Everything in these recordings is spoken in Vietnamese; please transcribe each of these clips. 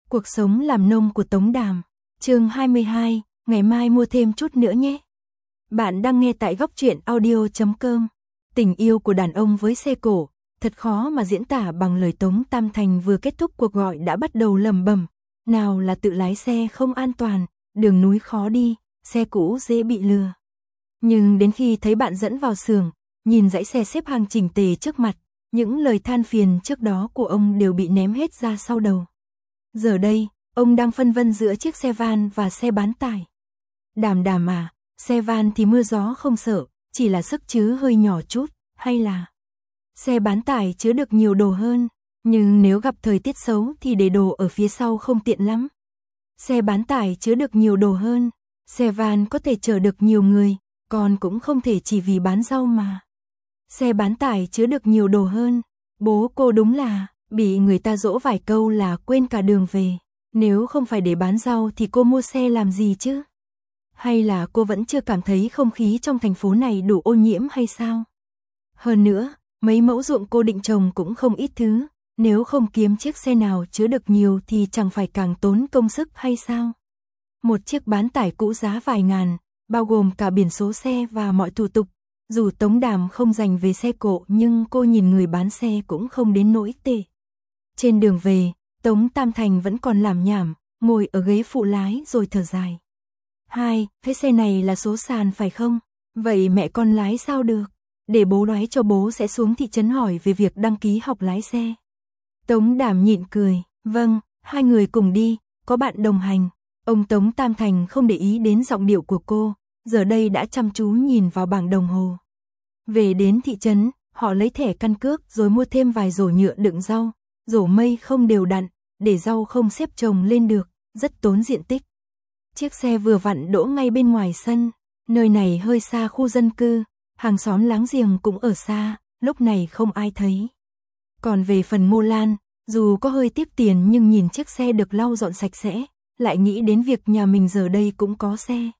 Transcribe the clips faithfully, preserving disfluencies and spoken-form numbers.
Cuộc sống làm nông của Tống Đàm. Chương hai mươi hai, ngày mai mua thêm chút nữa nhé. Bạn đang nghe tại góc truyện audio chấm com. Tình yêu của đàn ông với xe cổ, thật khó mà diễn tả bằng lời. Tống Tam Thành vừa kết thúc cuộc gọi đã bắt đầu lẩm bẩm, nào là tự lái xe không an toàn, đường núi khó đi, xe cũ dễ bị lừa. Nhưng đến khi thấy bạn dẫn vào xưởng, nhìn dãy xe xếp hàng chỉnh tề trước mặt, những lời than phiền trước đó của ông đều bị ném hết ra sau đầu. Giờ đây, ông đang phân vân giữa chiếc xe van và xe bán tải. Đàm Đàm à, xe van thì mưa gió không sợ, chỉ là sức chứa hơi nhỏ chút, hay là xe bán tải chứa được nhiều đồ hơn, nhưng nếu gặp thời tiết xấu thì để đồ ở phía sau không tiện lắm. Xe bán tải chứa được nhiều đồ hơn, xe van có thể chở được nhiều người, còn cũng không thể chỉ vì bán rau mà. Xe bán tải chứa được nhiều đồ hơn, bố cô đúng là bị người ta dỗ vài câu là quên cả đường về. Nếu không phải để bán rau thì cô mua xe làm gì chứ? Hay là cô vẫn chưa cảm thấy không khí trong thành phố này đủ ô nhiễm hay sao? Hơn nữa, mấy mẫu ruộng cô định trồng cũng không ít thứ, nếu không kiếm chiếc xe nào chứa được nhiều thì chẳng phải càng tốn công sức hay sao? Một chiếc bán tải cũ giá vài ngàn, bao gồm cả biển số xe và mọi thủ tục. Dù Tống Đàm không dành về xe cộ nhưng cô nhìn người bán xe cũng không đến nỗi tệ. Trên đường về, Tống Tam Thành vẫn còn lảm nhảm, ngồi ở ghế phụ lái rồi thở dài. Hai, cái xe này là số sàn phải không? Vậy mẹ con lái sao được? Để bố nói cho bố sẽ xuống thị trấn hỏi về việc đăng ký học lái xe. Tống Đàm nhịn cười, vâng, hai người cùng đi, có bạn đồng hành. Ông Tống Tam Thành không để ý đến giọng điệu của cô, giờ đây đã chăm chú nhìn vào bảng đồng hồ. Về đến thị trấn, họ lấy thẻ căn cước rồi mua thêm vài rổ nhựa đựng rau, rổ mây không đều đặn, để rau không xếp chồng lên được, rất tốn diện tích. Chiếc xe vừa vặn đỗ ngay bên ngoài sân, nơi này hơi xa khu dân cư, hàng xóm láng giềng cũng ở xa, lúc này không ai thấy. Còn về phần Ngô Lan, dù có hơi tiếc tiền nhưng nhìn chiếc xe được lau dọn sạch sẽ, lại nghĩ đến việc nhà mình giờ đây cũng có xe.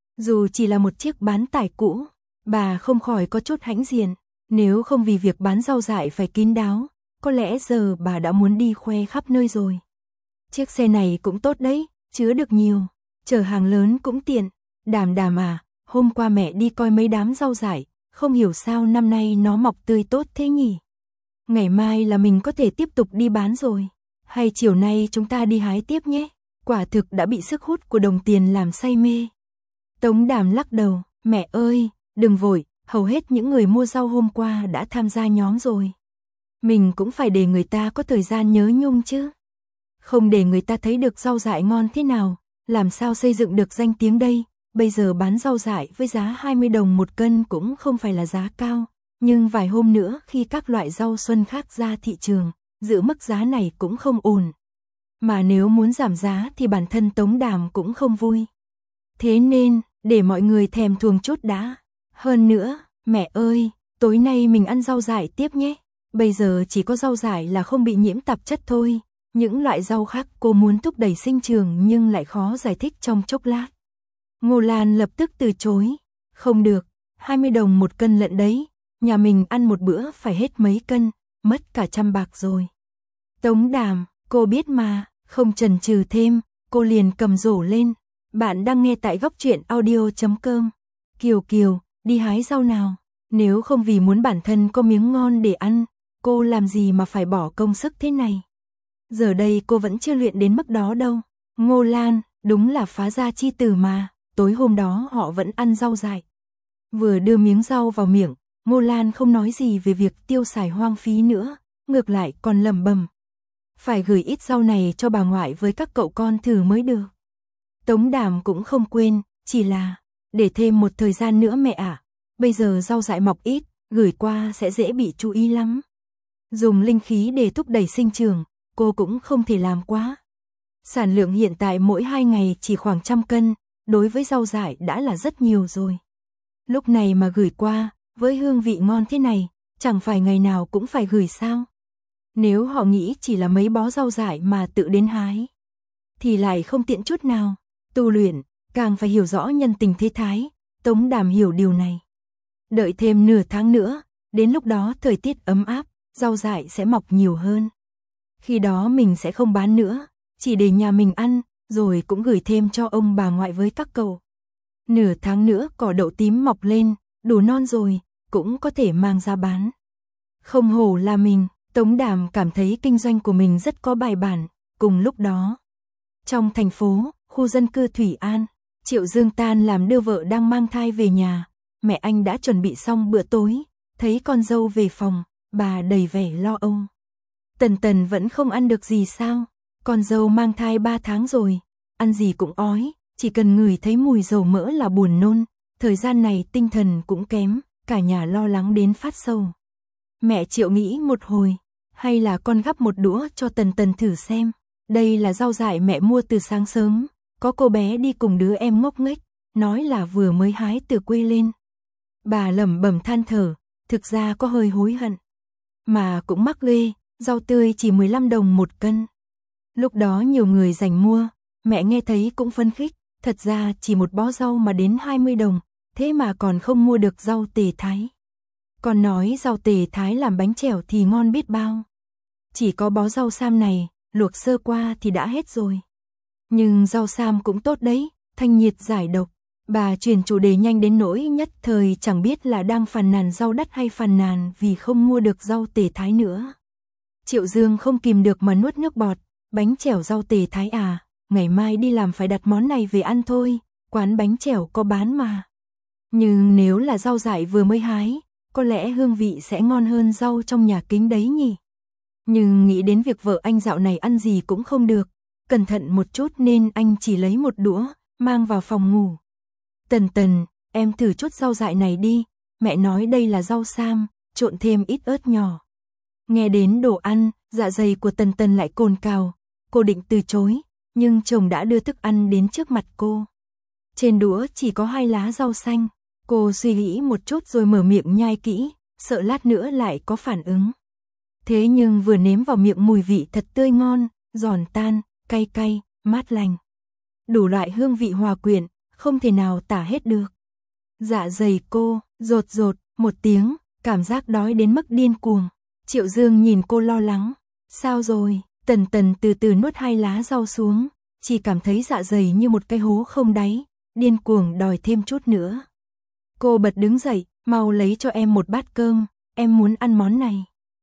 Dù chỉ là một chiếc bán tải cũ, bà không khỏi có chút hãnh diện, nếu không vì việc bán rau dại phải kín đáo, có lẽ giờ bà đã muốn đi khoe khắp nơi rồi. Chiếc xe này cũng tốt đấy, chứa được nhiều, chở hàng lớn cũng tiện. Đàm Đàm à, hôm qua mẹ đi coi mấy đám rau dại, không hiểu sao năm nay nó mọc tươi tốt thế nhỉ. Ngày mai là mình có thể tiếp tục đi bán rồi, hay chiều nay chúng ta đi hái tiếp nhé, quả thực đã bị sức hút của đồng tiền làm say mê. Tống Đàm lắc đầu, mẹ ơi, đừng vội, hầu hết những người mua rau hôm qua đã tham gia nhóm rồi. Mình cũng phải để người ta có thời gian nhớ nhung chứ. Không để người ta thấy được rau dại ngon thế nào, làm sao xây dựng được danh tiếng đây. Bây giờ bán rau dại với giá hai mươi đồng một cân cũng không phải là giá cao, nhưng vài hôm nữa khi các loại rau xuân khác ra thị trường, giữ mức giá này cũng không ổn. Mà nếu muốn giảm giá thì bản thân Tống Đàm cũng không vui. Thế nên, để mọi người thèm thuồng chút đã. Hơn nữa, mẹ ơi, tối nay mình ăn rau dại tiếp nhé. Bây giờ chỉ có rau dại là không bị nhiễm tạp chất thôi. Những loại rau khác cô muốn thúc đẩy sinh trưởng nhưng lại khó giải thích trong chốc lát. Ngô Lan lập tức từ chối. Không được, hai mươi đồng một cân lận đấy. Nhà mình ăn một bữa phải hết mấy cân, mất cả trăm bạc rồi. Tống Đàm, cô biết mà, không chần chừ thêm, cô liền cầm rổ lên. Bạn đang nghe tại góc truyện audio chấm com. Kiều Kiều, đi hái rau nào. Nếu không vì muốn bản thân có miếng ngon để ăn, cô làm gì mà phải bỏ công sức thế này. Giờ đây cô vẫn chưa luyện đến mức đó đâu. Ngô Lan, đúng là phá gia chi tử mà. Tối hôm đó họ vẫn ăn rau dại. Vừa đưa miếng rau vào miệng, Ngô Lan không nói gì về việc tiêu xài hoang phí nữa, ngược lại còn lẩm bẩm. Phải gửi ít rau này cho bà ngoại với các cậu con thử mới được. Tống Đàm cũng không quên, chỉ là, để thêm một thời gian nữa mẹ ạ, bây giờ rau dại mọc ít, gửi qua sẽ dễ bị chú ý lắm. Dùng linh khí để thúc đẩy sinh trưởng, cô cũng không thể làm quá. Sản lượng hiện tại mỗi hai ngày chỉ khoảng trăm cân, đối với rau dại đã là rất nhiều rồi. Lúc này mà gửi qua, với hương vị ngon thế này, chẳng phải ngày nào cũng phải gửi sao. Nếu họ nghĩ chỉ là mấy bó rau dại mà tự đến hái, thì lại không tiện chút nào. Tu luyện, càng phải hiểu rõ nhân tình thế thái, Tống Đàm hiểu điều này. Đợi thêm nửa tháng nữa, đến lúc đó thời tiết ấm áp, rau dại sẽ mọc nhiều hơn. Khi đó mình sẽ không bán nữa, chỉ để nhà mình ăn, rồi cũng gửi thêm cho ông bà ngoại với các cậu. Nửa tháng nữa cỏ đậu tím mọc lên, đủ non rồi, cũng có thể mang ra bán. Không hổ là mình, Tống Đàm cảm thấy kinh doanh của mình rất có bài bản. Cùng lúc đó, trong thành phố, khu dân cư Thủy An, Triệu Dương tan làm đưa vợ đang mang thai về nhà. Mẹ anh đã chuẩn bị xong bữa tối, thấy con dâu về phòng, bà đầy vẻ lo âu. Tần Tần vẫn không ăn được gì sao? Con dâu mang thai ba tháng rồi, ăn gì cũng ói, chỉ cần ngửi thấy mùi dầu mỡ là buồn nôn. Thời gian này tinh thần cũng kém, cả nhà lo lắng đến phát sầu. Mẹ Triệu nghĩ một hồi, hay là con gắp một đũa cho Tần Tần thử xem. Đây là rau dại mẹ mua từ sáng sớm, có cô bé đi cùng đứa em ngốc nghếch, nói là vừa mới hái từ quê lên. Bà lẩm bẩm than thở, thực ra có hơi hối hận. Mà cũng mắc ghê, rau tươi chỉ mười lăm đồng một cân. Lúc đó nhiều người giành mua, mẹ nghe thấy cũng phấn khích, thật ra chỉ một bó rau mà đến hai mươi đồng, thế mà còn không mua được rau tề thái. Còn nói rau tề thái làm bánh chèo thì ngon biết bao. Chỉ có bó rau sam này, luộc sơ qua thì đã hết rồi. Nhưng rau sam cũng tốt đấy, thanh nhiệt giải độc. Bà chuyển chủ đề nhanh đến nỗi nhất thời chẳng biết là đang phàn nàn rau đắt hay phàn nàn vì không mua được rau tề thái nữa. Triệu Dương không kìm được mà nuốt nước bọt, bánh chèo rau tề thái à, ngày mai đi làm phải đặt món này về ăn thôi, quán bánh chèo có bán mà. Nhưng nếu là rau dại vừa mới hái, có lẽ hương vị sẽ ngon hơn rau trong nhà kính đấy nhỉ. Nhưng nghĩ đến việc vợ anh dạo này ăn gì cũng không được, cẩn thận một chút nên anh chỉ lấy một đũa, mang vào phòng ngủ. Tần Tần, em thử chút rau dại này đi, mẹ nói đây là rau sam, trộn thêm ít ớt nhỏ. Nghe đến đồ ăn, dạ dày của Tần Tần lại cồn cào, cô định từ chối, nhưng chồng đã đưa thức ăn đến trước mặt cô. Trên đũa chỉ có hai lá rau xanh, cô suy nghĩ một chút rồi mở miệng nhai kỹ, sợ lát nữa lại có phản ứng. Thế nhưng vừa nếm vào miệng mùi vị thật tươi ngon, giòn tan, cay cay, mát lành. Đủ loại hương vị hòa quyện, không thể nào tả hết được. Dạ dày cô, rột rột, một tiếng, cảm giác đói đến mức điên cuồng. Triệu Dương nhìn cô lo lắng. Sao rồi? Tần Tần từ từ nuốt hai lá rau xuống, chỉ cảm thấy dạ dày như một cái hố không đáy, điên cuồng đòi thêm chút nữa. Cô bật đứng dậy, mau lấy cho em một bát cơm, em muốn ăn món này.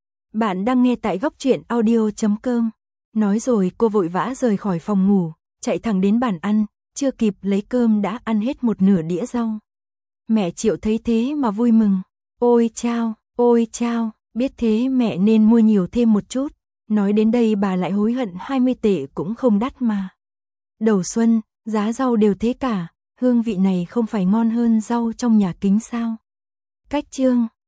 Bạn đang nghe tại góc truyện audio chấm com. Nói rồi cô vội vã rời khỏi phòng ngủ, chạy thẳng đến bàn ăn, chưa kịp lấy cơm đã ăn hết một nửa đĩa rau. Mẹ Triệu thấy thế mà vui mừng. Ôi chao, ôi chao, biết thế mẹ nên mua nhiều thêm một chút. Nói đến đây bà lại hối hận hai mươi tệ cũng không đắt mà. Đầu xuân, giá rau đều thế cả, hương vị này không phải ngon hơn rau trong nhà kính sao? Cách chương